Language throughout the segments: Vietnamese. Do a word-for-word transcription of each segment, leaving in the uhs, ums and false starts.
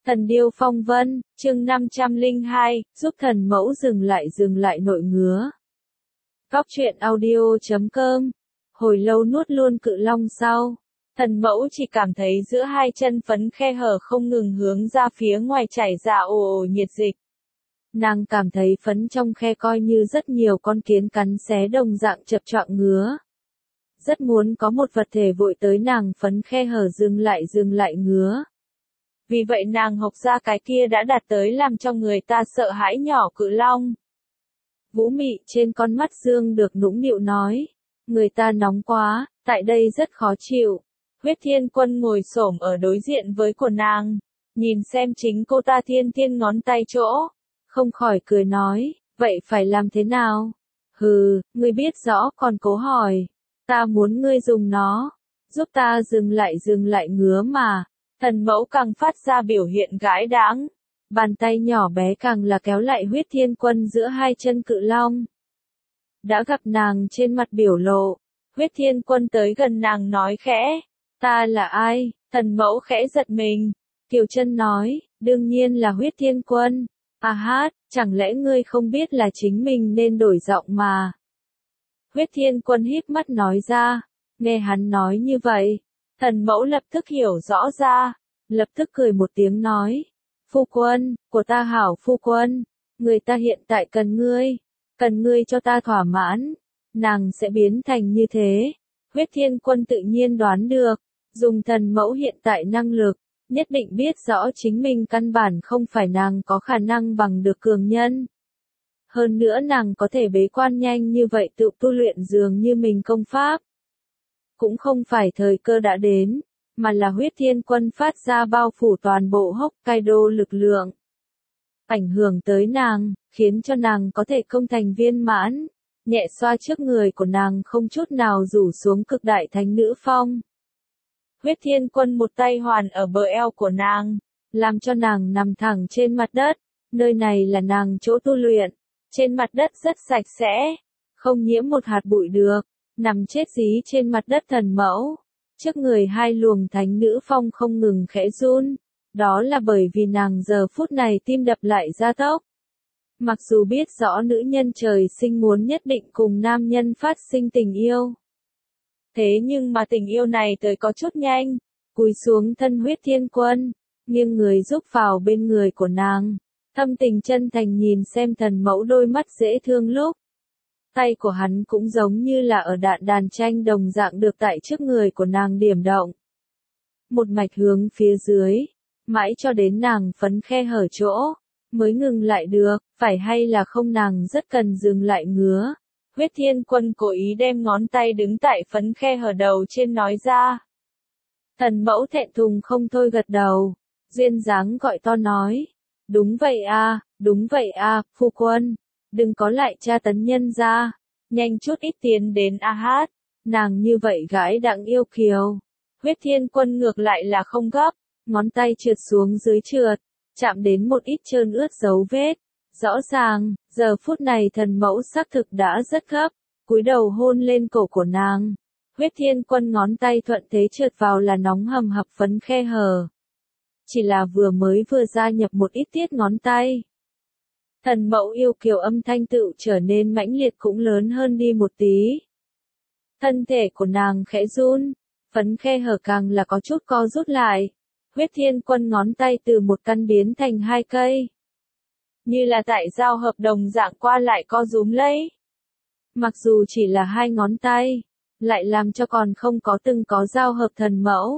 Thần điêu phong vân, chương năm trăm lẻ hai, giúp thần mẫu dừng lại dừng lại nội ngứa. Góc truyện audio chấm com. Hồi lâu nuốt luôn cự long sau. Thần mẫu chỉ cảm thấy giữa hai chân phấn khe hở không ngừng hướng ra phía ngoài chảy ra ồ ồ nhiệt dịch. Nàng cảm thấy phấn trong khe coi như rất nhiều con kiến cắn xé đồng dạng chập choạng ngứa. Rất muốn có một vật thể vội tới nàng phấn khe hở dừng lại dừng lại ngứa. Vì vậy nàng học ra cái kia đã đạt tới làm cho người ta sợ hãi nhỏ cự long. Vũ Mị trên con mắt dương được nũng nịu nói. Người ta nóng quá, tại đây rất khó chịu. Huyết Thiên Quân ngồi xổm ở đối diện với của nàng. Nhìn xem chính cô ta thiên thiên ngón tay chỗ. Không khỏi cười nói, vậy phải làm thế nào? Hừ, ngươi biết rõ còn cố hỏi. Ta muốn ngươi dùng nó. Giúp ta dừng lại dừng lại ngứa mà. Thần mẫu càng phát ra biểu hiện gái đáng. Bàn tay nhỏ bé càng là kéo lại Huyết Thiên Quân giữa hai chân cự long. Đã gặp nàng trên mặt biểu lộ. Huyết Thiên Quân tới gần nàng nói khẽ. Ta là ai? Thần mẫu khẽ giật mình. Kiều Chân nói, đương nhiên là Huyết Thiên Quân. À hát, chẳng lẽ ngươi không biết là chính mình nên đổi giọng mà. Huyết Thiên Quân híp mắt nói ra. Nghe hắn nói như vậy. Thần mẫu lập tức hiểu rõ ra, lập tức cười một tiếng nói, phu quân, của ta hảo phu quân, người ta hiện tại cần ngươi, cần ngươi cho ta thỏa mãn, nàng sẽ biến thành như thế. Huyết Thiên Quân tự nhiên đoán được, dùng thần mẫu hiện tại năng lực, nhất định biết rõ chính mình căn bản không phải nàng có khả năng bằng được cường nhân. Hơn nữa nàng có thể bế quan nhanh như vậy tự tu luyện dường như mình công pháp. Cũng không phải thời cơ đã đến, mà là Huyết Thiên Quân phát ra bao phủ toàn bộ Hokkaido lực lượng. Ảnh hưởng tới nàng, khiến cho nàng có thể công thành viên mãn, nhẹ xoa trước người của nàng không chút nào rủ xuống cực đại thánh nữ phong. Huyết Thiên Quân một tay hoàn ở bờ eo của nàng, làm cho nàng nằm thẳng trên mặt đất, nơi này là nàng chỗ tu luyện, trên mặt đất rất sạch sẽ, không nhiễm một hạt bụi được. Nằm chết dí trên mặt đất thần mẫu, trước người hai luồng thánh nữ phong không ngừng khẽ run, đó là bởi vì nàng giờ phút này tim đập lại gia tốc. Mặc dù biết rõ nữ nhân trời sinh muốn nhất định cùng nam nhân phát sinh tình yêu. Thế nhưng mà tình yêu này tới có chút nhanh, cúi xuống thân Huyết Thiên Quân, nghiêng người giúp vào bên người của nàng, thâm tình chân thành nhìn xem thần mẫu đôi mắt dễ thương lúc. Tay của hắn cũng giống như là ở đạn đàn tranh đồng dạng được tại trước người của nàng điểm động. Một mạch hướng phía dưới, mãi cho đến nàng phấn khe hở chỗ, mới ngừng lại được, phải hay là không nàng rất cần dừng lại ngứa. Huyết Thiên Quân cố ý đem ngón tay đứng tại phấn khe hở đầu trên nói ra. Thần mẫu thẹn thùng không thôi gật đầu, duyên dáng gọi to nói. Đúng vậy a, đúng vậy a, phu quân. Đừng có lại tra tấn nhân ra, nhanh chút ít tiến đến a hát, nàng như vậy gái đặng yêu kiều. Huyết Thiên Quân ngược lại là không gấp, ngón tay trượt xuống dưới trượt, chạm đến một ít trơn ướt dấu vết. Rõ ràng, giờ phút này thần mẫu xác thực đã rất gấp, cúi đầu hôn lên cổ của nàng. Huyết Thiên Quân ngón tay thuận thế trượt vào là nóng hầm hập phấn khe hở. Chỉ là vừa mới vừa gia nhập một ít tiết ngón tay. Thần mẫu yêu kiều âm thanh tựu trở nên mãnh liệt cũng lớn hơn đi một tí. Thân thể của nàng khẽ run, phấn khe hở càng là có chút co rút lại. Huyết Thiên Quân ngón tay từ một căn biến thành hai cây. Như là tại giao hợp đồng dạng qua lại co rúm lấy. Mặc dù chỉ là hai ngón tay, lại làm cho còn không có từng có giao hợp thần mẫu.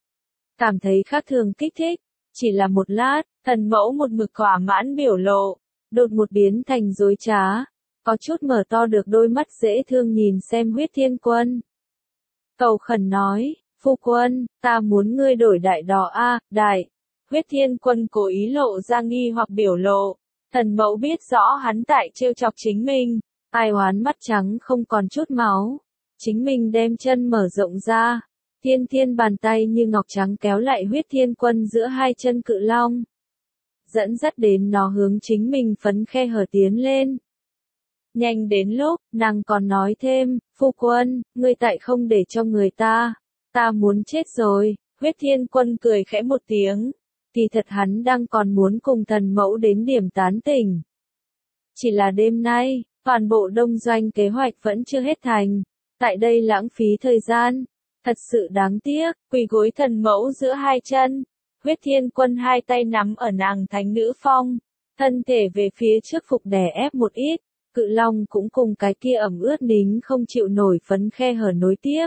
Cảm thấy khác thường kích thích, chỉ là một lát, thần mẫu một mực thỏa mãn biểu lộ. Đột một biến thành dối trá, có chút mở to được đôi mắt dễ thương nhìn xem Huyết Thiên Quân. Cầu khẩn nói, phu quân, ta muốn ngươi đổi đại đỏ a, đại. Huyết Thiên Quân cố ý lộ ra nghi hoặc biểu lộ, thần mẫu biết rõ hắn tại trêu chọc chính mình, ai oán mắt trắng không còn chút máu. Chính mình đem chân mở rộng ra, thiên thiên bàn tay như ngọc trắng kéo lại Huyết Thiên Quân giữa hai chân cự long. Dẫn dắt đến nó hướng chính mình phấn khe hở tiến lên. Nhanh đến lúc, nàng còn nói thêm, phu quân, ngươi tại không để cho người ta, ta muốn chết rồi. Huyết Thiên Quân cười khẽ một tiếng, Kỳ thật hắn đang còn muốn cùng thần mẫu đến điểm tán tỉnh. Chỉ là đêm nay, toàn bộ đông doanh kế hoạch vẫn chưa hết thành. Tại đây lãng phí thời gian. Thật sự đáng tiếc, quỳ gối thần mẫu giữa hai chân. Huyết Thiên Quân hai tay nắm ở nàng thánh nữ phong. Thân thể về phía trước phục đè ép một ít. Cự long cũng cùng cái kia ẩm ướt nính không chịu nổi phấn khe hở nối tiếp.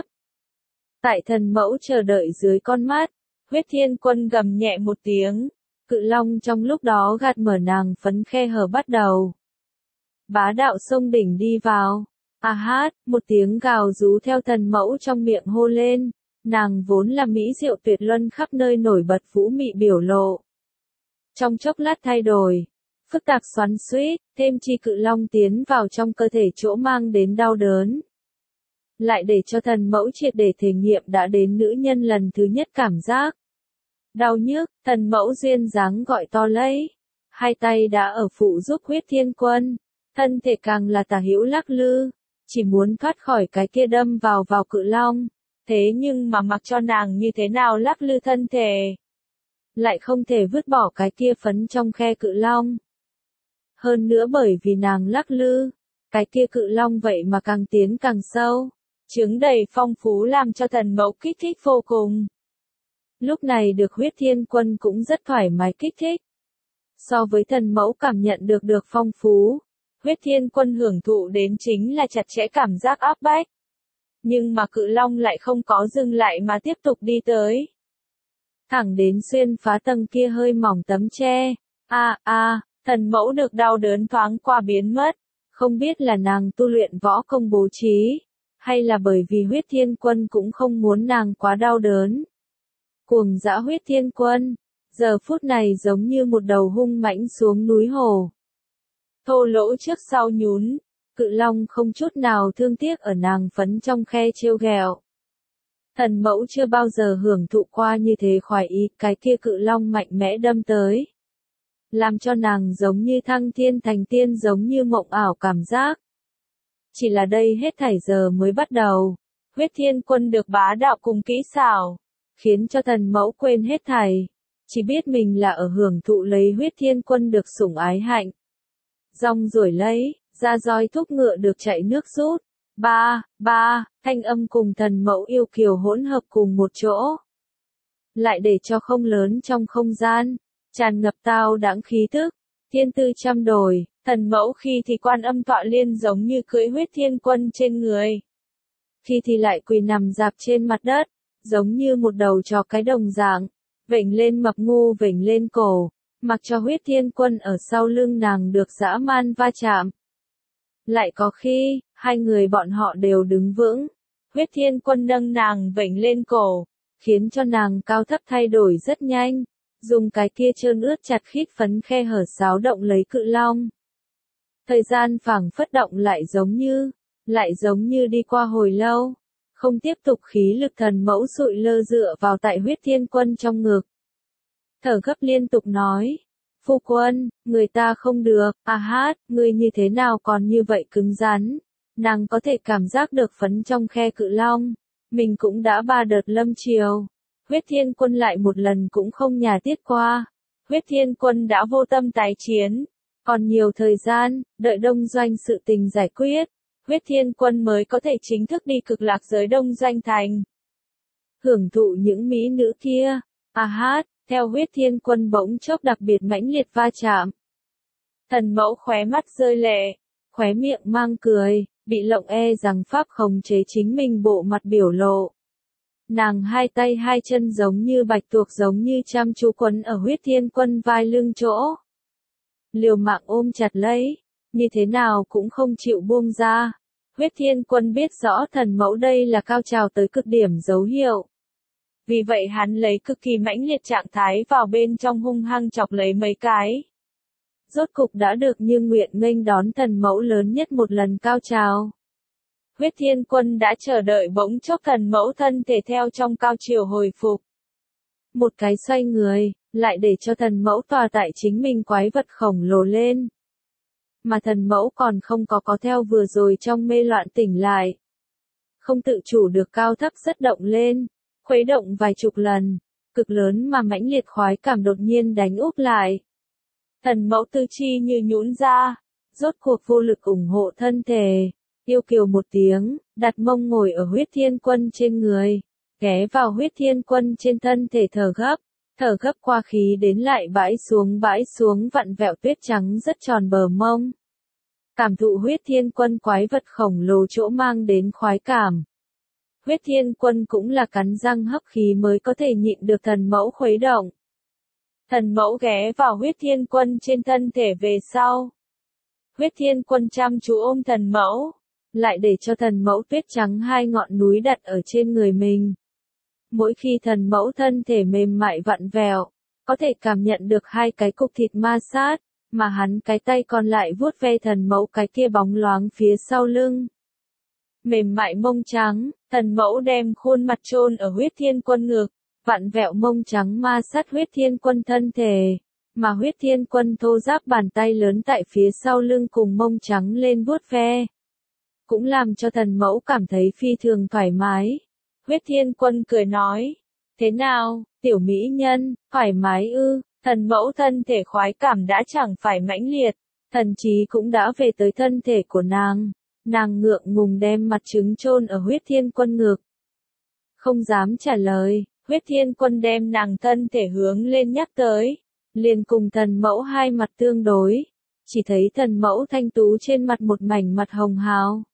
Tại thần mẫu chờ đợi dưới con mắt. Huyết Thiên Quân gầm nhẹ một tiếng. Cự long trong lúc đó gạt mở nàng phấn khe hở bắt đầu. Bá đạo sông đỉnh đi vào. A hát, một tiếng gào rú theo thần mẫu trong miệng hô lên. Nàng vốn là mỹ diệu tuyệt luân khắp nơi nổi bật vũ mị biểu lộ. Trong chốc lát thay đổi. Phức tạp xoắn xuýt, thêm chi cự long tiến vào trong cơ thể chỗ mang đến đau đớn. Lại để cho thần mẫu triệt để thể nghiệm đã đến nữ nhân lần thứ nhất cảm giác. Đau nhức, thần mẫu duyên dáng gọi to lấy. Hai tay đã ở phụ giúp Huyết Thiên Quân. Thân thể càng là tả hữu lắc lư. Chỉ muốn thoát khỏi cái kia đâm vào vào cự long. Thế nhưng mà mặc cho nàng như thế nào lắc lư thân thể. Lại không thể vứt bỏ cái kia phấn trong khe cự long. Hơn nữa bởi vì nàng lắc lư. Cái kia cự long vậy mà càng tiến càng sâu. Trứng đầy phong phú làm cho thần mẫu kích thích vô cùng. Lúc này được Huyết Thiên Quân cũng rất thoải mái kích thích. So với thần mẫu cảm nhận được được phong phú, Huyết Thiên Quân hưởng thụ đến chính là chặt chẽ cảm giác áp bách. Nhưng mà cự long lại không có dừng lại mà tiếp tục đi tới. Thẳng đến xuyên phá tầng kia hơi mỏng tấm tre. A a, thần mẫu được đau đớn thoáng qua biến mất. Không biết là nàng tu luyện võ công bố trí. Hay là bởi vì Huyết Thiên Quân cũng không muốn nàng quá đau đớn. Cuồng dã Huyết Thiên Quân, giờ phút này giống như một đầu hung mãnh xuống núi hồ. Thô lỗ trước sau nhún, cự long không chút nào thương tiếc ở nàng phấn trong khe trêu ghẹo. Thần mẫu chưa bao giờ hưởng thụ qua như thế khoái ý, cái kia cự long mạnh mẽ đâm tới. Làm cho nàng giống như thăng thiên thành tiên, giống như mộng ảo cảm giác. Chỉ là đây hết thảy giờ mới bắt đầu. Huyết Thiên Quân được bá đạo cùng kỹ xảo, khiến cho thần mẫu quên hết thảy. Chỉ biết mình là ở hưởng thụ lấy Huyết Thiên Quân được sủng ái hạnh. Rong ruổi lấy, ra roi thúc ngựa được chạy nước rút. Ba, ba, thanh âm cùng thần mẫu yêu kiều hỗn hợp cùng một chỗ. Lại để cho không lớn trong không gian, tràn ngập tao đãng khí tức. Thiên tư trăm đổi, thần mẫu khi thì Quan Âm tọa liên giống như cưỡi Huyết Thiên Quân trên người. Khi thì lại quỳ nằm dạp trên mặt đất, giống như một đầu chó cái đồng dạng, vểnh lên mập ngu vểnh lên cổ, mặc cho Huyết Thiên Quân ở sau lưng nàng được dã man va chạm. Lại có khi, hai người bọn họ đều đứng vững, Huyết Thiên Quân nâng nàng vểnh lên cổ, khiến cho nàng cao thấp thay đổi rất nhanh. Dùng cái kia trơn ướt chặt khít phấn khe hở xáo động lấy cự long. Thời gian phảng phất động lại giống như, lại giống như đi qua hồi lâu. Không tiếp tục khí lực thần mẫu sụi lơ dựa vào tại Huyết Thiên Quân trong ngực. Thở gấp liên tục nói. Phu quân, người ta không được, a hát, người như thế nào còn như vậy cứng rắn. Nàng có thể cảm giác được phấn trong khe cự long. Mình cũng đã ba đợt lâm chiều. Huyết Thiên Quân lại một lần cũng không nhà tiết qua. Huyết Thiên Quân đã vô tâm tái chiến. Còn nhiều thời gian, đợi đông doanh sự tình giải quyết. Huyết Thiên Quân mới có thể chính thức đi cực lạc giới đông doanh thành. Hưởng thụ những mỹ nữ kia. A hát, theo Huyết Thiên Quân bỗng chốc đặc biệt mãnh liệt va chạm. Thần mẫu khóe mắt rơi lệ. Khóe miệng mang cười, bị lộng e rằng pháp khống chế chính mình bộ mặt biểu lộ. Nàng hai tay hai chân giống như bạch tuộc giống như chăm chú quấn ở Huyết Thiên Quân vai lưng chỗ. Liều mạng ôm chặt lấy, như thế nào cũng không chịu buông ra. Huyết Thiên Quân biết rõ thần mẫu đây là cao trào tới cực điểm dấu hiệu. Vì vậy hắn lấy cực kỳ mãnh liệt trạng thái vào bên trong hung hăng chọc lấy mấy cái. Rốt cục đã được như nguyện nghênh đón thần mẫu lớn nhất một lần cao trào. Huyết Thiên Quân đã chờ đợi bỗng chốc thần mẫu thân thể theo trong cao triều hồi phục. Một cái xoay người, lại để cho thần mẫu tòa tại chính mình quái vật khổng lồ lên. Mà thần mẫu còn không có có theo vừa rồi trong mê loạn tỉnh lại. Không tự chủ được cao thấp rất động lên, khuấy động vài chục lần. cực lớn mà mãnh liệt khoái cảm đột nhiên đánh úp lại. Thần mẫu tư chi như nhũn ra, rốt cuộc vô lực ủng hộ thân thể, yêu kiều một tiếng, đặt mông ngồi ở huyết thiên quân trên người, ghé vào huyết thiên quân trên thân thể thở gấp, thở gấp qua khí đến lại bãi xuống bãi xuống vặn vẹo tuyết trắng rất tròn bờ mông. Cảm thụ huyết thiên quân quái vật khổng lồ chỗ mang đến khoái cảm. Huyết thiên quân cũng là cắn răng hấp khí mới có thể nhịn được thần mẫu khuấy động. Thần mẫu ghé vào huyết thiên quân trên thân thể về sau. Huyết thiên quân chăm chú ôm thần mẫu, lại để cho thần mẫu tuyết trắng hai ngọn núi đặt ở trên người mình. Mỗi khi thần mẫu thân thể mềm mại vặn vẹo, có thể cảm nhận được hai cái cục thịt ma sát, mà hắn cái tay còn lại vuốt ve thần mẫu cái kia bóng loáng phía sau lưng. Mềm mại mông trắng, thần mẫu đem khuôn mặt chôn ở huyết thiên quân ngực, vặn vẹo mông trắng ma sát huyết thiên quân thân thể, mà huyết thiên quân thô ráp bàn tay lớn tại phía sau lưng cùng mông trắng lên vuốt ve. Cũng làm cho thần mẫu cảm thấy phi thường thoải mái. Huyết thiên quân cười nói, thế nào, tiểu mỹ nhân, thoải mái ư, thần mẫu thân thể khoái cảm đã chẳng phải mãnh liệt, thần trí cũng đã về tới thân thể của nàng, nàng ngượng ngùng đem mặt trứng chôn ở huyết thiên quân ngực. Không dám trả lời, huyết thiên quân đem nàng thân thể hướng lên nhắc tới, liền cùng thần mẫu hai mặt tương đối, chỉ thấy thần mẫu thanh tú trên mặt một mảnh mặt hồng hào.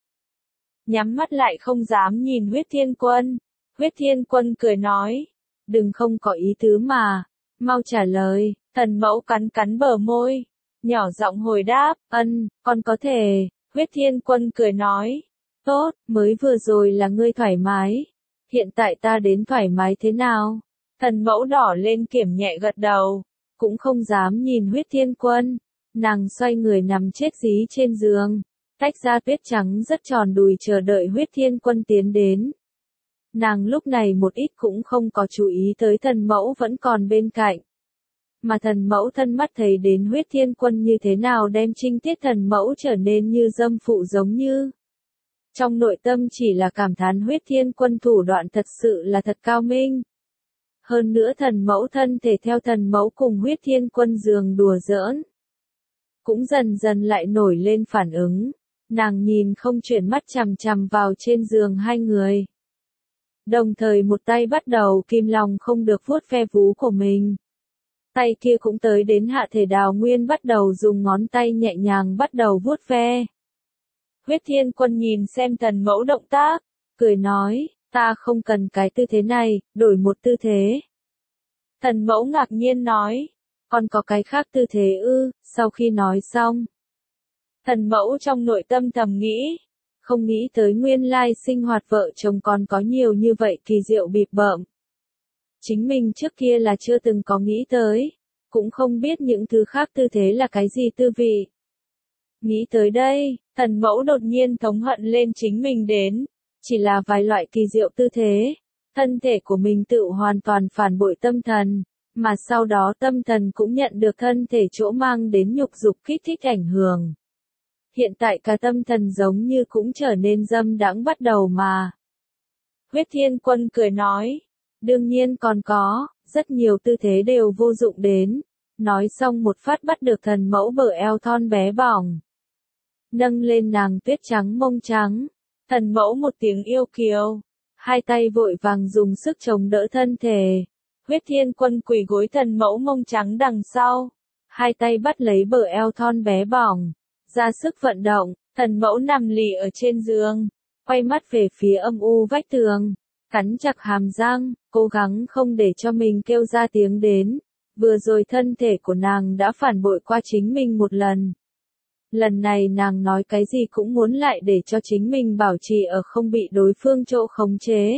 Nhắm mắt lại không dám nhìn huyết thiên quân. Huyết thiên quân cười nói, đừng không có ý tứ mà, mau trả lời. Thần mẫu cắn cắn bờ môi, nhỏ giọng hồi đáp, ân, con có thể. Huyết thiên quân cười nói, tốt, mới vừa rồi là ngươi thoải mái, hiện tại ta đến thoải mái thế nào? Thần mẫu đỏ lên kiểm nhẹ gật đầu, cũng không dám nhìn huyết thiên quân, nàng xoay người nằm chết dí trên giường. Tách ra tuyết trắng rất tròn đùi chờ đợi huyết thiên quân tiến đến. Nàng lúc này một ít cũng không có chú ý tới thần mẫu vẫn còn bên cạnh. Mà thần mẫu thân mắt thấy đến huyết thiên quân như thế nào đem trinh tiết thần mẫu trở nên như dâm phụ giống như. Trong nội tâm chỉ là cảm thán huyết thiên quân thủ đoạn thật sự là thật cao minh. Hơn nữa thần mẫu thân thể theo thần mẫu cùng huyết thiên quân giường đùa giỡn. Cũng dần dần lại nổi lên phản ứng. Nàng nhìn không chuyển mắt chằm chằm vào trên giường hai người. Đồng thời một tay bắt đầu kim lòng không được vuốt ve vú của mình. Tay kia cũng tới đến hạ thể Đào Nguyên bắt đầu dùng ngón tay nhẹ nhàng bắt đầu vuốt ve. Huyết thiên quân nhìn xem thần mẫu động tác, cười nói, ta không cần cái tư thế này, đổi một tư thế. Thần mẫu ngạc nhiên nói, còn có cái khác tư thế ư, sau khi nói xong. Thần mẫu trong nội tâm thầm nghĩ, không nghĩ tới nguyên lai sinh hoạt vợ chồng còn có nhiều như vậy kỳ diệu bịp bợm. Chính mình trước kia là chưa từng có nghĩ tới, cũng không biết những thứ khác tư thế là cái gì tư vị. Nghĩ tới đây, thần mẫu đột nhiên thống hận lên chính mình đến, chỉ là vài loại kỳ diệu tư thế, thân thể của mình tự hoàn toàn phản bội tâm thần, mà sau đó tâm thần cũng nhận được thân thể chỗ mang đến nhục dục kích thích ảnh hưởng. Hiện tại cả tâm thần giống như cũng trở nên dâm đãng bắt đầu mà. Huyết thiên quân cười nói, đương nhiên còn có, rất nhiều tư thế đều vô dụng đến. Nói xong một phát bắt được thần mẫu bờ eo thon bé bỏng. Nâng lên nàng tuyết trắng mông trắng, thần mẫu một tiếng yêu kiều, hai tay vội vàng dùng sức chống đỡ thân thể. Huyết thiên quân quỳ gối thần mẫu mông trắng đằng sau, hai tay bắt lấy bờ eo thon bé bỏng. Ra sức vận động, thần mẫu nằm lì ở trên giường, quay mắt về phía âm u vách tường, cắn chặt hàm răng, cố gắng không để cho mình kêu ra tiếng đến. Vừa rồi thân thể của nàng đã phản bội qua chính mình một lần. Lần này nàng nói cái gì cũng muốn lại để cho chính mình bảo trì ở không bị đối phương chỗ khống chế.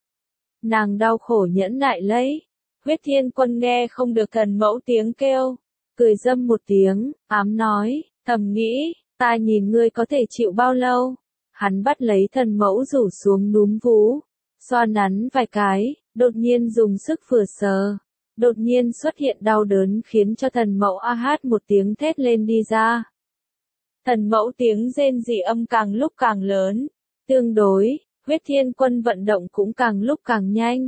Nàng đau khổ nhẫn nại lấy. Huyết thiên quân nghe không được thần mẫu tiếng kêu, cười dâm một tiếng, ám nói. Thầm nghĩ, ta nhìn ngươi có thể chịu bao lâu? Hắn bắt lấy thần mẫu rủ xuống núm vú, xoa nắn vài cái, đột nhiên dùng sức vừa sờ. Đột nhiên xuất hiện đau đớn khiến cho thần mẫu a hát một tiếng thét lên đi ra. Thần mẫu tiếng rên rỉ âm càng lúc càng lớn. Tương đối, huyết thiên quân vận động cũng càng lúc càng nhanh.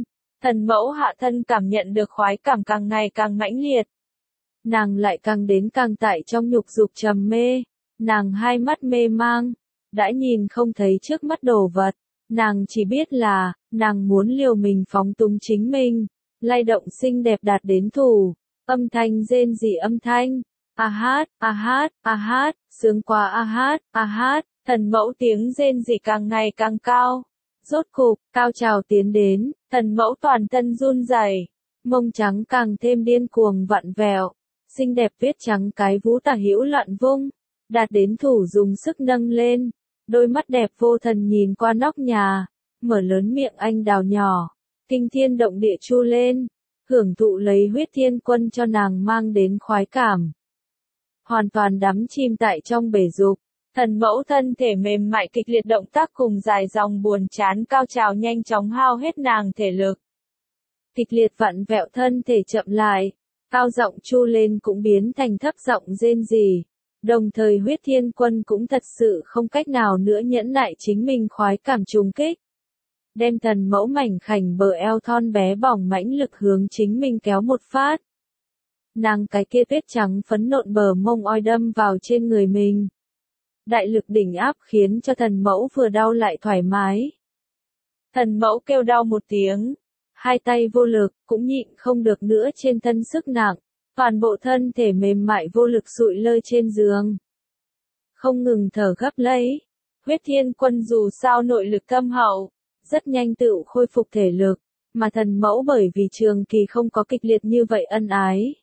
Thần mẫu hạ thân cảm nhận được khoái cảm càng ngày càng mãnh liệt. Nàng lại càng đến càng tại trong nhục dục trầm mê, nàng hai mắt mê mang, đã nhìn không thấy trước mắt đồ vật, nàng chỉ biết là, nàng muốn liều mình phóng túng chính mình, lay động xinh đẹp đạt đến thủ, âm thanh rên rỉ âm thanh, a hát, a hát, a hát, sướng quá a hát, a hát, thần mẫu tiếng rên rỉ càng ngày càng cao. Rốt cục, cao trào tiến đến, thần mẫu toàn thân run rẩy, mông trắng càng thêm điên cuồng vặn vẹo, xinh đẹp tuyết trắng cái vú tả hữu loạn vung, đạt đến thủ dùng sức nâng lên, đôi mắt đẹp vô thần nhìn qua nóc nhà, mở lớn miệng anh đào nhỏ, kinh thiên động địa chu lên, hưởng thụ lấy huyết thiên quân cho nàng mang đến khoái cảm. Hoàn toàn đắm chìm tại trong bể dục. Thần mẫu thân thể mềm mại kịch liệt động tác cùng dài dòng buồn chán cao trào nhanh chóng hao hết nàng thể lực. Kịch liệt vặn vẹo thân thể chậm lại, cao giọng chu lên cũng biến thành thấp giọng rên rỉ. Đồng thời huyết thiên quân cũng thật sự không cách nào nữa nhẫn nại chính mình khoái cảm trùng kích. Đem thần mẫu mảnh khảnh bờ eo thon bé bỏng mãnh lực hướng chính mình kéo một phát. Nàng cái kia tuyết trắng phấn nộn bờ mông oi đâm vào trên người mình. Đại lực đỉnh áp khiến cho thần mẫu vừa đau lại thoải mái. Thần mẫu kêu đau một tiếng, hai tay vô lực, cũng nhịn không được nữa trên thân sức nặng, toàn bộ thân thể mềm mại vô lực sụi lơ trên giường. Không ngừng thở gấp lấy, huyết thiên quân dù sao nội lực thâm hậu, rất nhanh tự khôi phục thể lực, mà thần mẫu bởi vì trường kỳ không có kịch liệt như vậy ân ái.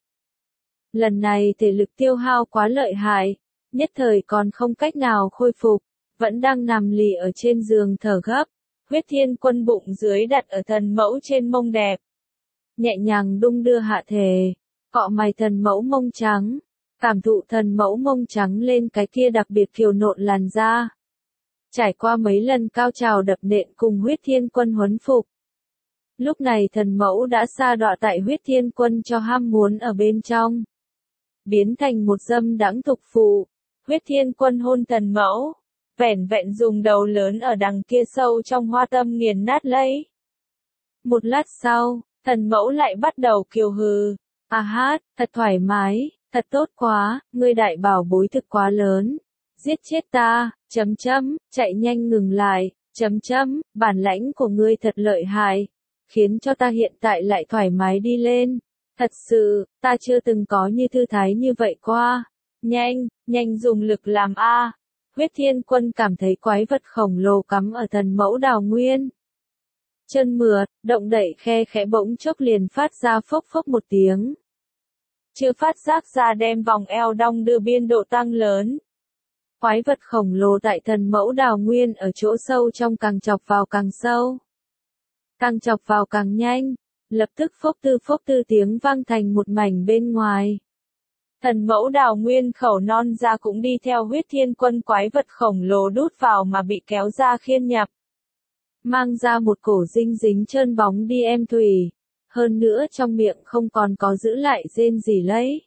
Lần này thể lực tiêu hao quá lợi hại. Nhất thời còn không cách nào khôi phục, vẫn đang nằm lì ở trên giường thở gấp, huyết thiên quân bụng dưới đặt ở thần mẫu trên mông đẹp. Nhẹ nhàng đung đưa hạ thể, cọ mày thần mẫu mông trắng, cảm thụ thần mẫu mông trắng lên cái kia đặc biệt kiều nộn làn da. Trải qua mấy lần cao trào đập nện cùng huyết thiên quân huấn phục. Lúc này thần mẫu đã sa đọa tại huyết thiên quân cho ham muốn ở bên trong. Biến thành một dâm đãng tục phụ. Huyết thiên quân hôn thần mẫu, vẻn vẹn dùng đầu lớn ở đằng kia sâu trong hoa tâm nghiền nát lấy. Một lát sau, thần mẫu lại bắt đầu kiều hừ, à hát, thật thoải mái, thật tốt quá, ngươi đại bảo bối thực quá lớn, giết chết ta, chấm chấm, chạy nhanh ngừng lại, chấm chấm, bản lãnh của ngươi thật lợi hại, khiến cho ta hiện tại lại thoải mái đi lên, thật sự, ta chưa từng có như thư thái như vậy qua. Nhanh, nhanh dùng lực làm a. Huyết thiên quân cảm thấy quái vật khổng lồ cắm ở thần mẫu đào nguyên. Chân mượt, động đậy khe khẽ bỗng chốc liền phát ra phốc phốc một tiếng. Chưa phát giác ra đem vòng eo đong đưa biên độ tăng lớn. Quái vật khổng lồ tại thần mẫu đào nguyên ở chỗ sâu trong càng chọc vào càng sâu. Càng chọc vào càng nhanh, lập tức phốc tư phốc tư tiếng vang thành một mảnh bên ngoài. Thần mẫu đào nguyên khẩu non ra cũng đi theo huyết thiên quân quái vật khổng lồ đút vào mà bị kéo ra khiên nhập. Mang ra một cổ dinh dính trơn bóng đi em thủy. Hơn nữa trong miệng không còn có giữ lại rên gì lấy.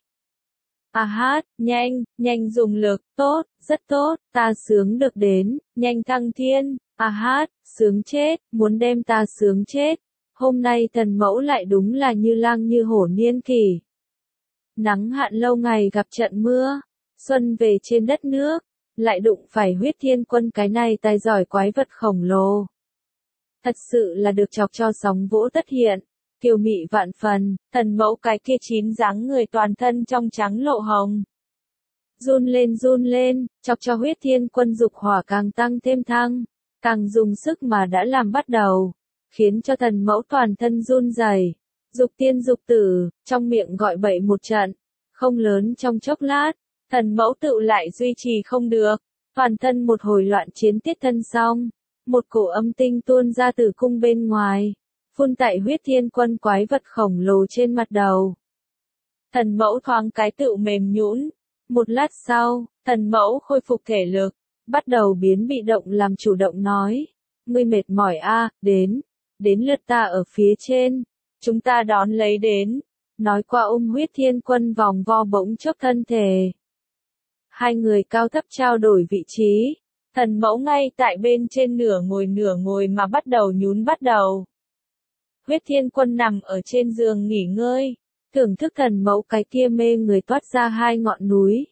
À hát, nhanh, nhanh dùng lực, tốt, rất tốt, ta sướng được đến, nhanh thăng thiên, à hát, sướng chết, muốn đem ta sướng chết. Hôm nay thần mẫu lại đúng là như lang như hổ niên kỷ. Nắng hạn lâu ngày gặp trận mưa, xuân về trên đất nước, lại đụng phải huyết thiên quân cái này tài giỏi quái vật khổng lồ. Thật sự là được chọc cho sóng vỗ tất hiện, kiều mị vạn phần, thần mẫu cái kia chín dáng người toàn thân trong trắng lộ hồng. Run lên run lên, chọc cho huyết thiên quân dục hỏa càng tăng thêm thăng, càng dùng sức mà đã làm bắt đầu, khiến cho thần mẫu toàn thân run rẩy. Dục tiên dục tử, trong miệng gọi bậy một trận, không lớn trong chốc lát, thần mẫu tự lại duy trì không được, toàn thân một hồi loạn chiến tiết thân xong, một cổ âm tinh tuôn ra từ cung bên ngoài, phun tại huyết thiên quân quái vật khổng lồ trên mặt đầu. Thần mẫu thoáng cái tự mềm nhũn, một lát sau, thần mẫu khôi phục thể lực, bắt đầu biến bị động làm chủ động nói, ngươi mệt mỏi a, đến, đến lượt ta ở phía trên. Chúng ta đón lấy đến, nói qua ôm huyết thiên quân vòng vo bỗng chốc thân thể. Hai người cao thấp trao đổi vị trí, thần mẫu ngay tại bên trên nửa ngồi nửa ngồi mà bắt đầu nhún bắt đầu. Huyết Thiên Quân nằm ở trên giường nghỉ ngơi, thưởng thức thần mẫu cái kia mê người toát ra hai ngọn núi.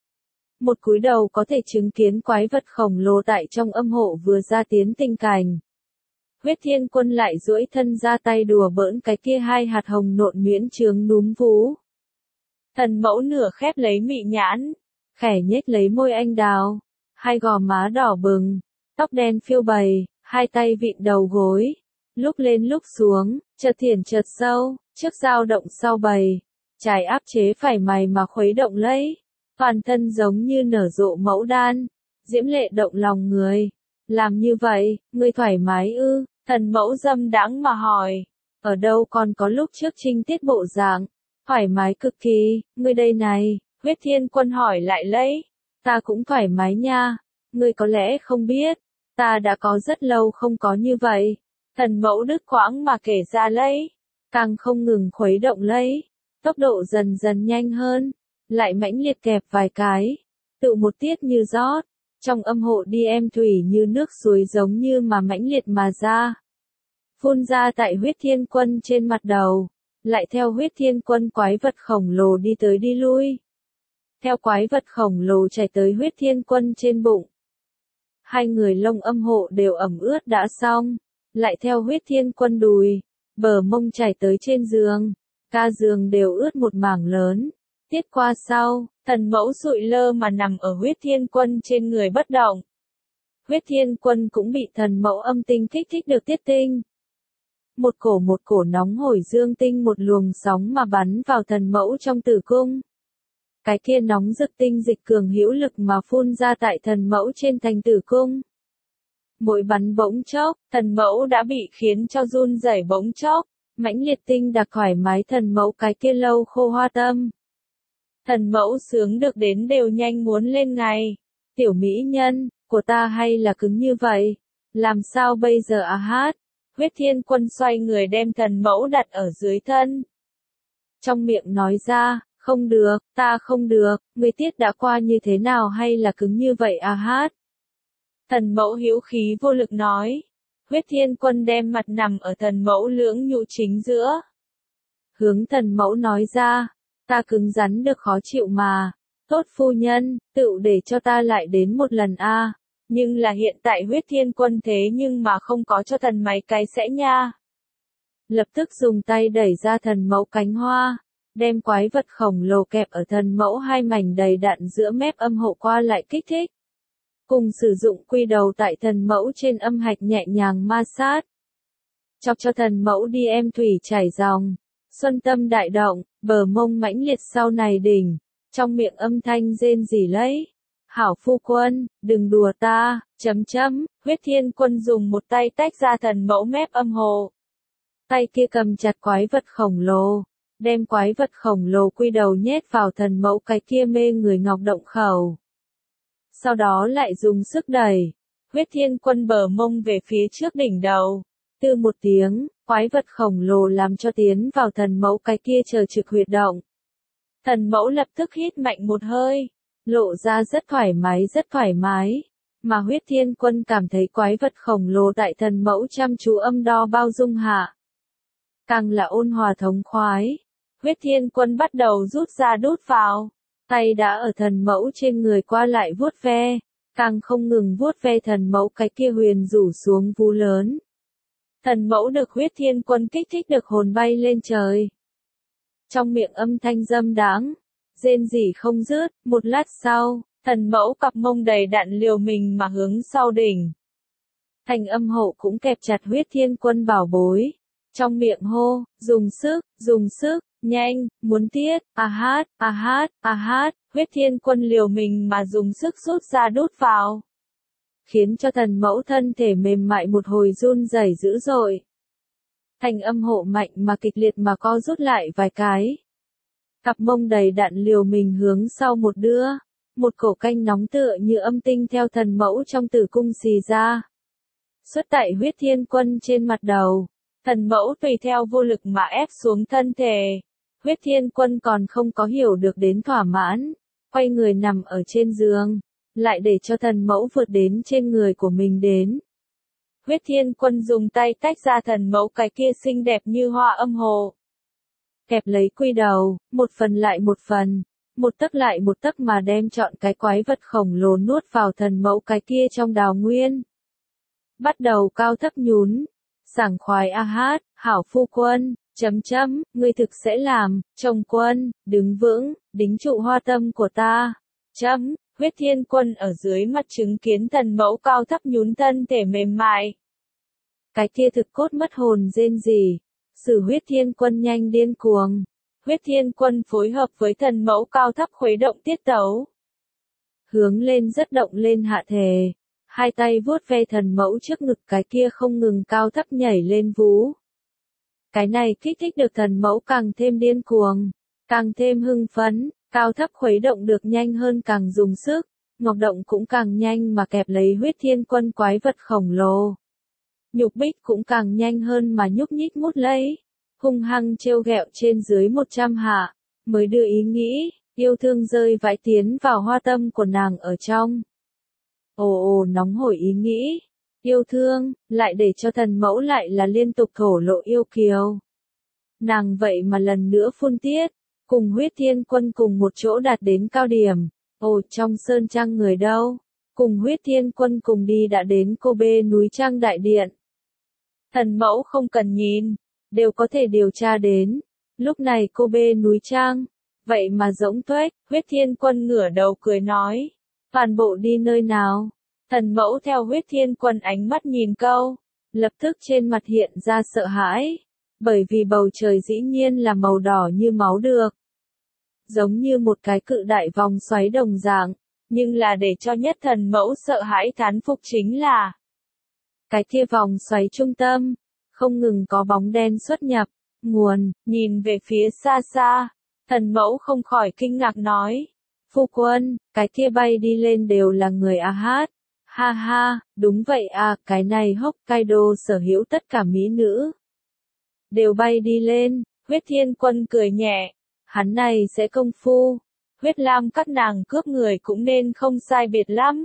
Một cúi đầu có thể chứng kiến quái vật khổng lồ tại trong âm hộ vừa ra tiến tình cảnh. Huyết Thiên Quân lại duỗi thân ra tay đùa bỡn cái kia hai hạt hồng nộn miễn chướng núm vú. Thần mẫu nửa khép lấy mị nhãn, khẽ nhếch lấy môi anh đào, hai gò má đỏ bừng, tóc đen phiêu bày, hai tay vịn đầu gối, lúc lên lúc xuống, chợt thiển chợt sâu, trước dao động sau bày, trái áp chế phải mày mà khuấy động lấy, toàn thân giống như nở rộ mẫu đan, diễm lệ động lòng người. Làm như vậy, ngươi thoải mái ư? Thần mẫu dâm đãng mà hỏi, ở đâu còn có lúc trước trinh tiết bộ dạng, thoải mái cực kỳ, ngươi đây này, Huyết Thiên Quân hỏi lại lấy, ta cũng thoải mái nha, ngươi có lẽ không biết, ta đã có rất lâu không có như vậy. Thần mẫu đứt quãng mà kể ra lấy, càng không ngừng khuấy động lấy, tốc độ dần dần nhanh hơn, lại mãnh liệt kẹp vài cái, tự một tiết như rót, trong âm hộ đi em thủy như nước suối giống như mà mãnh liệt mà ra. Phun ra tại Huyết Thiên Quân trên mặt đầu, lại theo Huyết Thiên Quân quái vật khổng lồ đi tới đi lui. Theo quái vật khổng lồ chạy tới Huyết Thiên Quân trên bụng. Hai người lông âm hộ đều ẩm ướt đã xong, lại theo Huyết Thiên Quân đùi, bờ mông chảy tới trên giường, ca giường đều ướt một mảng lớn. Tiết qua sau, thần mẫu sụi lơ mà nằm ở Huyết Thiên Quân trên người bất động. Huyết Thiên Quân cũng bị thần mẫu âm tinh kích thích được tiết tinh. Một cổ một cổ nóng hổi dương tinh một luồng sóng mà bắn vào thần mẫu trong tử cung. Cái kia nóng rực tinh dịch cường hữu lực mà phun ra tại thần mẫu trên thành tử cung. Mỗi bắn bỗng chốc, thần mẫu đã bị khiến cho run rẩy bỗng chốc, mãnh liệt tinh đặc thoải mái thần mẫu cái kia lâu khô hoa tâm. Thần mẫu sướng được đến đều nhanh muốn lên ngày. Tiểu mỹ nhân, của ta hay là cứng như vậy? Làm sao bây giờ à hát? Huyết Thiên Quân xoay người đem thần mẫu đặt ở dưới thân. Trong miệng nói ra, không được, ta không được, người tiết đã qua như thế nào hay là cứng như vậy à hát? Thần mẫu hữu khí vô lực nói. Huyết Thiên Quân đem mặt nằm ở thần mẫu lưỡng nhũ chính giữa. Hướng thần mẫu nói ra, ta cứng rắn được khó chịu mà. Tốt phu nhân, tự để cho ta lại đến một lần a. Nhưng là hiện tại Huyết Thiên Quân thế nhưng mà không có cho thần mấy cái sẽ nha. Lập tức dùng tay đẩy ra thần mẫu cánh hoa, đem quái vật khổng lồ kẹp ở thần mẫu hai mảnh đầy đặn giữa mép âm hộ qua lại kích thích. Cùng sử dụng quy đầu tại thần mẫu trên âm hạch nhẹ nhàng ma sát. Chọc cho thần mẫu đi em thủy chảy dòng. Xuân tâm đại động, bờ mông mãnh liệt sau này đỉnh, trong miệng âm thanh rên rỉ lấy. Hảo phu quân, đừng đùa ta, chấm chấm, Huyết Thiên Quân dùng một tay tách ra thần mẫu mép âm hồ. Tay kia cầm chặt quái vật khổng lồ, đem quái vật khổng lồ quy đầu nhét vào thần mẫu cái kia mê người ngọc động khẩu. Sau đó lại dùng sức đẩy, Huyết Thiên Quân bờ mông về phía trước đỉnh đầu. Từ một tiếng, quái vật khổng lồ làm cho tiến vào thần mẫu cái kia chờ trực huyệt động. Thần mẫu lập tức hít mạnh một hơi, lộ ra rất thoải mái rất thoải mái, mà Huyết Thiên Quân cảm thấy quái vật khổng lồ tại thần mẫu chăm chú âm đo bao dung hạ. Càng là ôn hòa thống khoái, Huyết Thiên Quân bắt đầu rút ra đút vào, tay đã ở thần mẫu trên người qua lại vuốt ve, càng không ngừng vuốt ve thần mẫu cái kia huyền rủ xuống vú lớn. Thần mẫu được Huyết Thiên Quân kích thích được hồn bay lên trời. Trong miệng âm thanh dâm đáng, rên rỉ không dứt, một lát sau, thần mẫu cặp mông đầy đặn liều mình mà hướng sau đỉnh. Thành âm hộ cũng kẹp chặt Huyết Thiên Quân bảo bối. Trong miệng hô, dùng sức, dùng sức, nhanh, muốn tiết, a hát, a hát, a hát, Huyết Thiên Quân liều mình mà dùng sức rút ra đút vào. Khiến cho thần mẫu thân thể mềm mại một hồi run rẩy dữ dội. Thành âm hộ mạnh mà kịch liệt mà co rút lại vài cái. Cặp mông đầy đặn liều mình hướng sau một đưa, một cổ canh nóng tựa như âm tinh theo thần mẫu trong tử cung xì ra. Xuất tại Huyết Thiên Quân trên mặt đầu, thần mẫu tùy theo vô lực mà ép xuống thân thể. Huyết Thiên Quân còn không có hiểu được đến thỏa mãn, quay người nằm ở trên giường, lại để cho thần mẫu vượt đến trên người của mình đến. Huyết Thiên Quân dùng tay tách ra thần mẫu cái kia xinh đẹp như hoa âm hồ. Kẹp lấy quy đầu, một phần lại một phần, một tấc lại một tấc mà đem chọn cái quái vật khổng lồ nuốt vào thần mẫu cái kia trong đào nguyên. Bắt đầu cao thấp nhún, sảng khoái a hát, hảo phu quân, chấm chấm, ngươi thực sẽ làm, chồng quân, đứng vững, đính trụ hoa tâm của ta, chấm. Huyết Thiên Quân ở dưới mặt chứng kiến thần mẫu cao thấp nhún thân thể mềm mại. Cái kia thực cốt mất hồn rên rỉ, sử Huyết Thiên Quân nhanh điên cuồng. Huyết Thiên Quân phối hợp với thần mẫu cao thấp khuấy động tiết tấu. Hướng lên rất động lên hạ thể, hai tay vuốt ve thần mẫu trước ngực cái kia không ngừng cao thấp nhảy lên vú. Cái này kích thích được thần mẫu càng thêm điên cuồng, càng thêm hưng phấn. Cao thấp khuấy động được nhanh hơn càng dùng sức, ngọc động cũng càng nhanh mà kẹp lấy Huyết Thiên Quân quái vật khổng lồ. Nhục bích cũng càng nhanh hơn mà nhúc nhích mút lấy, hung hăng trêu ghẹo trên dưới một trăm hạ, mới đưa ý nghĩ, yêu thương rơi vãi tiến vào hoa tâm của nàng ở trong. Ồ ồ nóng hổi ý nghĩ, yêu thương, lại để cho thần mẫu lại là liên tục thổ lộ yêu kiều. Nàng vậy mà lần nữa phun tiết. Cùng Huyết Thiên Quân cùng một chỗ đạt đến cao điểm, ồ trong sơn trang người đâu, cùng Huyết Thiên Quân cùng đi đã đến Kobe núi trang đại điện. Thần mẫu không cần nhìn, đều có thể điều tra đến, lúc này Kobe núi trang, vậy mà giống tuếch, Huyết Thiên Quân ngửa đầu cười nói, toàn bộ đi nơi nào, thần mẫu theo Huyết Thiên Quân ánh mắt nhìn câu, lập tức trên mặt hiện ra sợ hãi. Bởi vì bầu trời dĩ nhiên là màu đỏ như máu được. Giống như một cái cự đại vòng xoáy đồng dạng, nhưng là để cho nhất thần mẫu sợ hãi thán phục chính là cái kia vòng xoáy trung tâm, không ngừng có bóng đen xuất nhập, nguồn, nhìn về phía xa xa, thần mẫu không khỏi kinh ngạc nói, phu quân, cái kia bay đi lên đều là người a hát, ha ha, đúng vậy à, cái này Hokkaido sở hữu tất cả mỹ nữ. Đều bay đi lên, Huyết Thiên Quân cười nhẹ, hắn này sẽ công phu, huyết lam các nàng cướp người cũng nên không sai biệt lắm.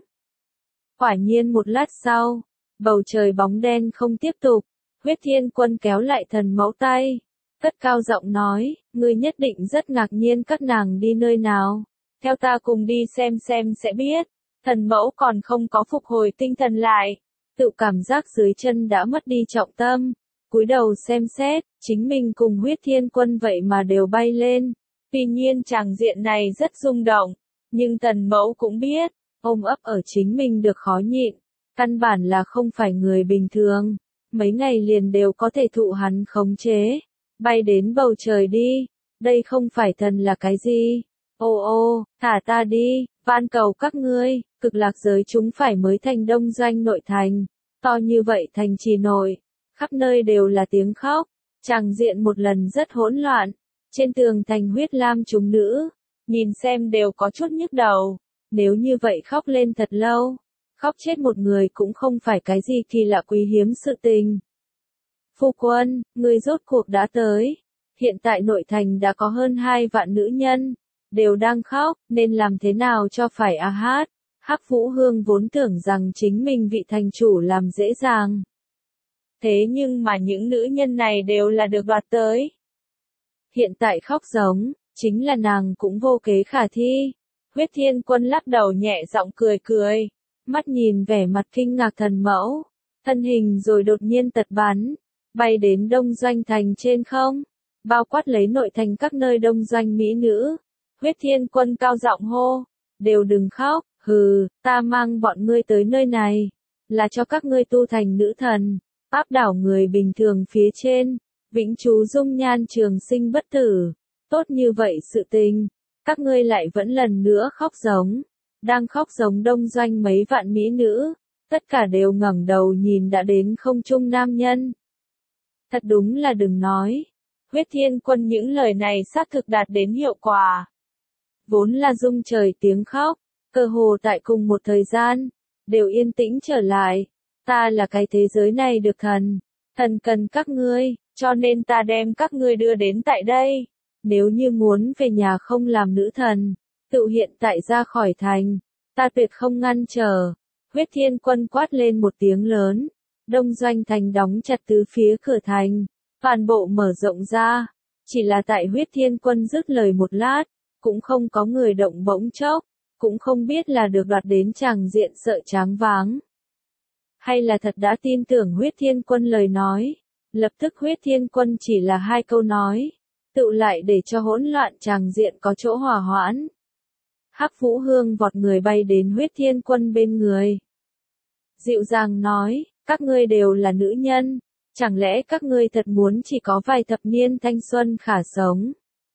Quả nhiên một lát sau, bầu trời bóng đen không tiếp tục, Huyết Thiên Quân kéo lại thần mẫu tay, cất cao giọng nói, ngươi nhất định rất ngạc nhiên các nàng đi nơi nào, theo ta cùng đi xem xem sẽ biết. Thần mẫu còn không có phục hồi tinh thần lại, tự cảm giác dưới chân đã mất đi trọng tâm. Cúi đầu xem xét, chính mình cùng Huyết Thiên Quân vậy mà đều bay lên. Tuy nhiên tràng diện này rất rung động, nhưng thần mẫu cũng biết, ôm ấp ở chính mình được khó nhịn, căn bản là không phải người bình thường, mấy ngày liền đều có thể thụ hắn khống chế, bay đến bầu trời đi, đây không phải thần là cái gì, ô ô, thả ta đi, van cầu các ngươi, cực lạc giới chúng phải mới thành đông doanh nội thành, to như vậy thành trì nội. Khắp nơi đều là tiếng khóc, tràng diện một lần rất hỗn loạn, trên tường thành huyết lam chúng nữ, nhìn xem đều có chút nhức đầu, nếu như vậy khóc lên thật lâu, khóc chết một người cũng không phải cái gì kỳ lạ quý hiếm sự tình. Phu quân, người rốt cuộc đã tới, hiện tại nội thành đã có hơn hai vạn nữ nhân, đều đang khóc, nên làm thế nào cho phải a hát, Hắc Vũ Hương vốn tưởng rằng chính mình vị thành chủ làm dễ dàng. Thế nhưng mà những nữ nhân này đều là được đoạt tới. Hiện tại khóc giống, chính là nàng cũng vô kế khả thi. Huyết Thiên Quân lắc đầu nhẹ giọng cười cười, mắt nhìn vẻ mặt kinh ngạc thần mẫu, thân hình rồi đột nhiên tật bắn, bay đến đông doanh thành trên không, bao quát lấy nội thành các nơi đông doanh mỹ nữ. Huyết Thiên Quân cao giọng hô, đều đừng khóc, hừ, ta mang bọn ngươi tới nơi này, là cho các ngươi tu thành nữ thần. Áp đảo người bình thường phía trên, vĩnh trú dung nhan trường sinh bất tử, tốt như vậy sự tình, các ngươi lại vẫn lần nữa khóc giống, đang khóc giống đông doanh mấy vạn mỹ nữ, tất cả đều ngẩng đầu nhìn đã đến không trung nam nhân. Thật đúng là đừng nói, Huyết Thiên Quân những lời này xác thực đạt đến hiệu quả. Vốn là rung trời tiếng khóc, cơ hồ tại cùng một thời gian, đều yên tĩnh trở lại. Ta là cái thế giới này được thần, thần cần các ngươi, cho nên ta đem các ngươi đưa đến tại đây. Nếu như muốn về nhà không làm nữ thần, tự hiện tại ra khỏi thành, ta tuyệt không ngăn trở. Huyết Thiên Quân quát lên một tiếng lớn, Đông doanh thành đóng chặt tứ phía cửa thành, toàn bộ mở rộng ra. Chỉ là tại Huyết Thiên Quân dứt lời một lát, cũng không có người động bỗng chốc, cũng không biết là được đoạt đến tràng diện sợ tráng váng. Hay là thật đã tin tưởng Huyết Thiên Quân lời nói, lập tức Huyết Thiên Quân chỉ là hai câu nói, tựu lại để cho hỗn loạn tràng diện có chỗ hòa hoãn. Hắc Vũ Hương vọt người bay đến Huyết Thiên Quân bên người. Dịu dàng nói, các ngươi đều là nữ nhân, chẳng lẽ các ngươi thật muốn chỉ có vài thập niên thanh xuân khả sống?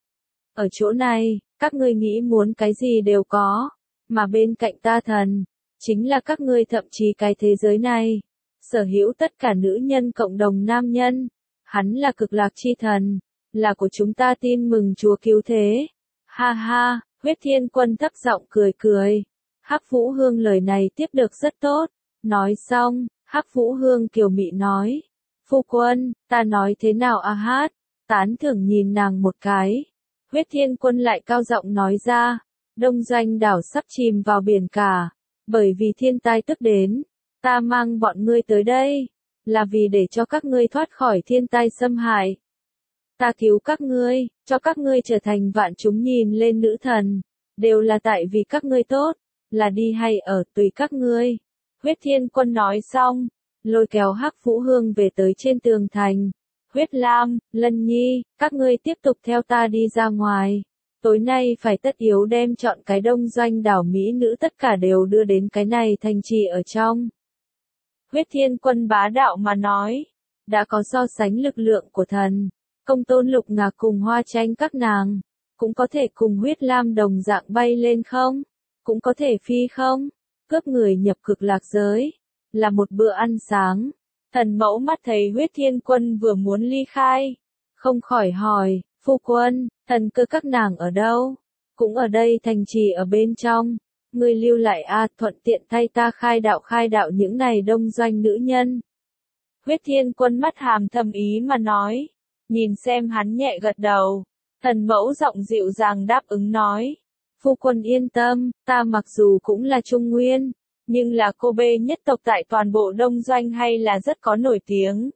Ở chỗ này, các ngươi nghĩ muốn cái gì đều có, mà bên cạnh ta thần, chính là các ngươi thậm chí cái thế giới này, sở hữu tất cả nữ nhân cộng đồng nam nhân, hắn là cực lạc chi thần, là của chúng ta tin mừng Chúa cứu thế. Ha ha, Huyết Thiên Quân thấp giọng cười cười. Hắc Vũ Hương lời này tiếp được rất tốt, nói xong, Hắc Vũ Hương kiều mị nói, phu quân, ta nói thế nào a hát, tán thưởng nhìn nàng một cái. Huyết Thiên Quân lại cao giọng nói ra, đông doanh đảo sắp chìm vào biển cả, bởi vì thiên tai tức đến, ta mang bọn ngươi tới đây, là vì để cho các ngươi thoát khỏi thiên tai xâm hại. Ta cứu các ngươi, cho các ngươi trở thành vạn chúng nhìn lên nữ thần, đều là tại vì các ngươi tốt, là đi hay ở tùy các ngươi. Huyết Thiên Quân nói xong, lôi kéo Hắc Vũ Hương về tới trên tường thành. Huyết Lam, Lân Nhi, các ngươi tiếp tục theo ta đi ra ngoài. Tối nay phải tất yếu đem chọn cái đông doanh đảo Mỹ nữ tất cả đều đưa đến cái này thành trì ở trong. Huyết Thiên Quân bá đạo mà nói, đã có so sánh lực lượng của thần, Công Tôn Lục Ngạc cùng Hoa Tranh các nàng, cũng có thể cùng Huyết Lam đồng dạng bay lên không, cũng có thể phi không, cướp người nhập cực lạc giới, là một bữa ăn sáng. Thần mẫu mắt thấy Huyết Thiên Quân vừa muốn ly khai, không khỏi hỏi, phu quân, thần cơ các nàng ở đâu? Cũng ở đây thành trì ở bên trong, ngươi lưu lại a, thuận tiện thay ta khai đạo khai đạo những này đông doanh nữ nhân. Huyết Thiên Quân mắt hàm thầm ý mà nói, nhìn xem hắn nhẹ gật đầu, thần mẫu giọng dịu dàng đáp ứng nói, phu quân yên tâm, ta mặc dù cũng là Trung Nguyên, nhưng là cô bê nhất tộc tại toàn bộ đông doanh hay là rất có nổi tiếng.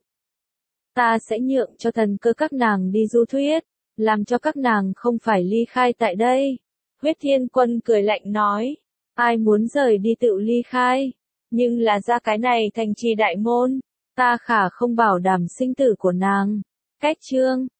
Ta sẽ nhượng cho thần cơ các nàng đi du thuyết, làm cho các nàng không phải ly khai tại đây. Huyết Thiên Quân cười lạnh nói, ai muốn rời đi tự ly khai, nhưng là ra cái này thành trì đại môn, ta khả không bảo đảm sinh tử của nàng. Cách chương